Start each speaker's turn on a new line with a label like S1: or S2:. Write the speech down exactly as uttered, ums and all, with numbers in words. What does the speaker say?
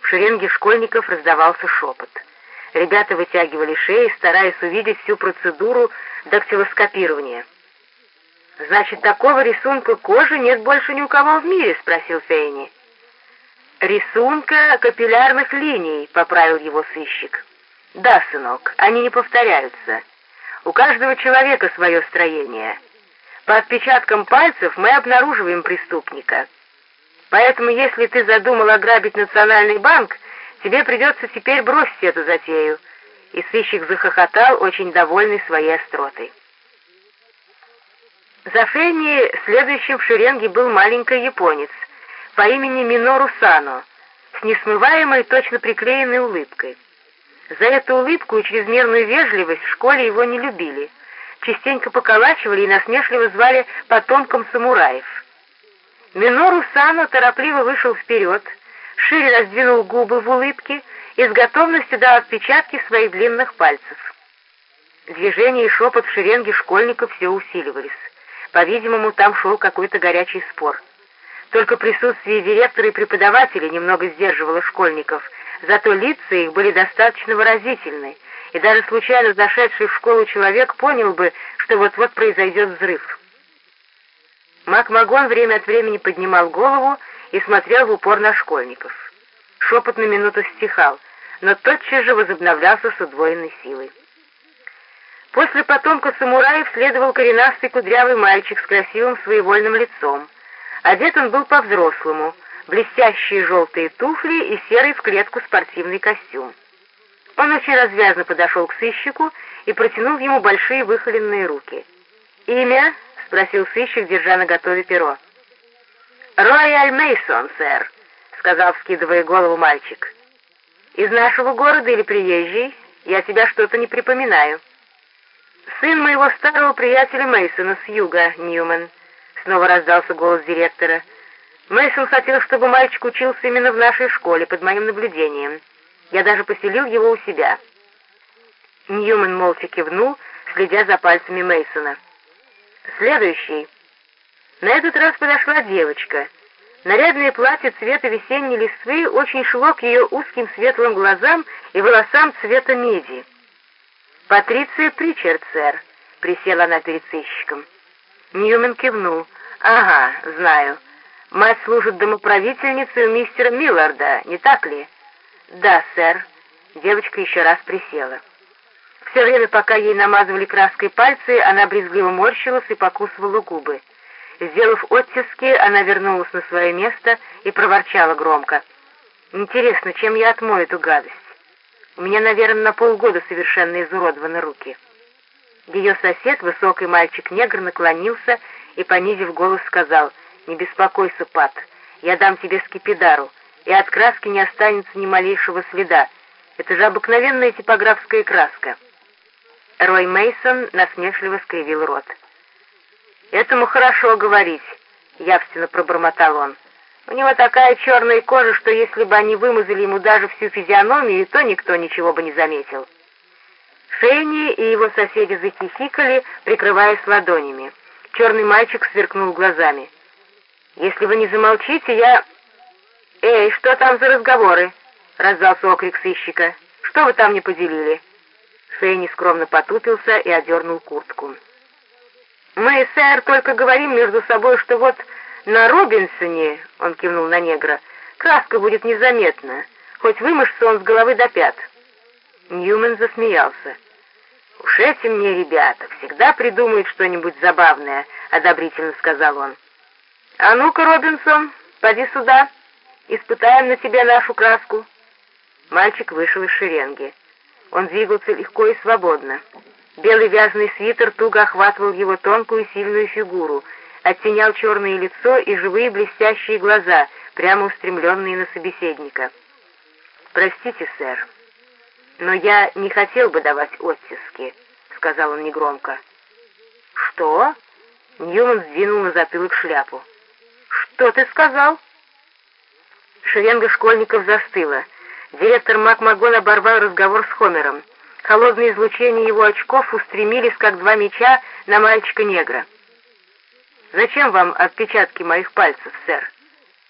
S1: В шеренге школьников раздавался шепот. Ребята вытягивали шеи, стараясь увидеть всю процедуру дактилоскопирования. «Значит, такого рисунка кожи нет больше ни у кого в мире?» — спросил Фейни. «Рисунка капиллярных линий», — поправил его сыщик. «Да, сынок, они не повторяются. У каждого человека свое строение. По отпечаткам пальцев мы обнаруживаем преступника. Поэтому, если ты задумал ограбить Национальный банк, тебе придется теперь бросить эту затею». И сыщик захохотал, очень довольный своей остротой. За Фенни следующим в шеренге был маленький японец по имени Минору Сано с несмываемой, точно приклеенной улыбкой. За эту улыбку и чрезмерную вежливость в школе его не любили, частенько поколачивали и насмешливо звали потомком самураев. Минору Сано торопливо вышел вперед, шире раздвинул губы в улыбке и с готовностью дал отпечатки своих длинных пальцев. Движения и шепот в шеренге школьников все усиливались. По-видимому, там шел какой-то горячий спор. Только присутствие директора и преподавателей немного сдерживало школьников, зато лица их были достаточно выразительны, и даже случайно зашедший в школу человек понял бы, что вот-вот произойдет взрыв. Макмагон время от времени поднимал голову и смотрел в упор на школьников. Шепот на минуту стихал, но тотчас же возобновлялся с удвоенной силой. После потомка самураев следовал коренастый кудрявый мальчик с красивым своевольным лицом. Одет он был по-взрослому, блестящие желтые туфли и серый в клетку спортивный костюм. Он очень развязно подошел к сыщику и протянул ему большие выхоленные руки. «Имя?» — спросил сыщик, держа наготове перо. «Рояль Мейсон, сэр», — сказал, вскидывая голову мальчик. «Из нашего города или приезжий? Я тебя что-то не припоминаю». «Сын моего старого приятеля Мейсона с юга, Ньюман», — снова раздался голос директора. «Мейсон хотел, чтобы мальчик учился именно в нашей школе, под моим наблюдением. Я даже поселил его у себя». Ньюман молча кивнул, следя за пальцами Мейсона. «Следующий». На этот раз подошла девочка. Нарядное платье цвета весенней листвы очень шло к ее узким светлым глазам и волосам цвета меди. «Патриция Причард, сэр», — присела она перед сыщиком. Ньюман кивнул. «Ага, знаю. Мать служит домоправительницей у мистера Милларда, не так ли?» «Да, сэр». Девочка еще раз присела. Все время, пока ей намазывали краской пальцы, она брезгливо морщилась и покусывала губы. Сделав оттиски, она вернулась на свое место и проворчала громко. «Интересно, чем я отмою эту гадость? У меня, наверное, на полгода совершенно изуродованы руки». Ее сосед, высокий мальчик-негр, наклонился и, понизив голос, сказал: «Не беспокойся, Пат, я дам тебе скипидару, и от краски не останется ни малейшего следа. Это же обыкновенная типографская краска». Рой Мейсон насмешливо скривил рот. «Этому хорошо говорить», — явственно пробормотал он. «У него такая черная кожа, что если бы они вымазали ему даже всю физиономию, то никто ничего бы не заметил». Фейни и его соседи захихикали, прикрываясь ладонями. Черный мальчик сверкнул глазами. «Если вы не замолчите, я...» «Эй, что там за разговоры?» — раздался окрик сыщика. «Что вы там не поделили?» Фейни скромно потупился и одернул куртку. «Мы, сэр, только говорим между собой, что вот на Робинсоне, — он кивнул на негра, — краска будет незаметна, хоть вымажется он с головы до пят». Ньюман засмеялся. «Уж эти мне ребята всегда придумают что-нибудь забавное», — одобрительно сказал он. «А ну-ка, Робинсон, поди сюда, испытаем на тебе нашу краску». Мальчик вышел из шеренги. Он двигался легко и свободно. Белый вязаный свитер туго охватывал его тонкую сильную фигуру, оттенял черное лицо и живые блестящие глаза, прямо устремленные на собеседника. «Простите, сэр, но я не хотел бы давать оттиски», — сказал он негромко. «Что?» — Ньюман сдвинул на затылок шляпу. «Что ты сказал?» Шеренга школьников застыла. Директор Макмагон оборвал разговор с Хомером. Холодные излучения его очков устремились, как два меча, на мальчика-негра. «Зачем вам отпечатки моих пальцев, сэр?»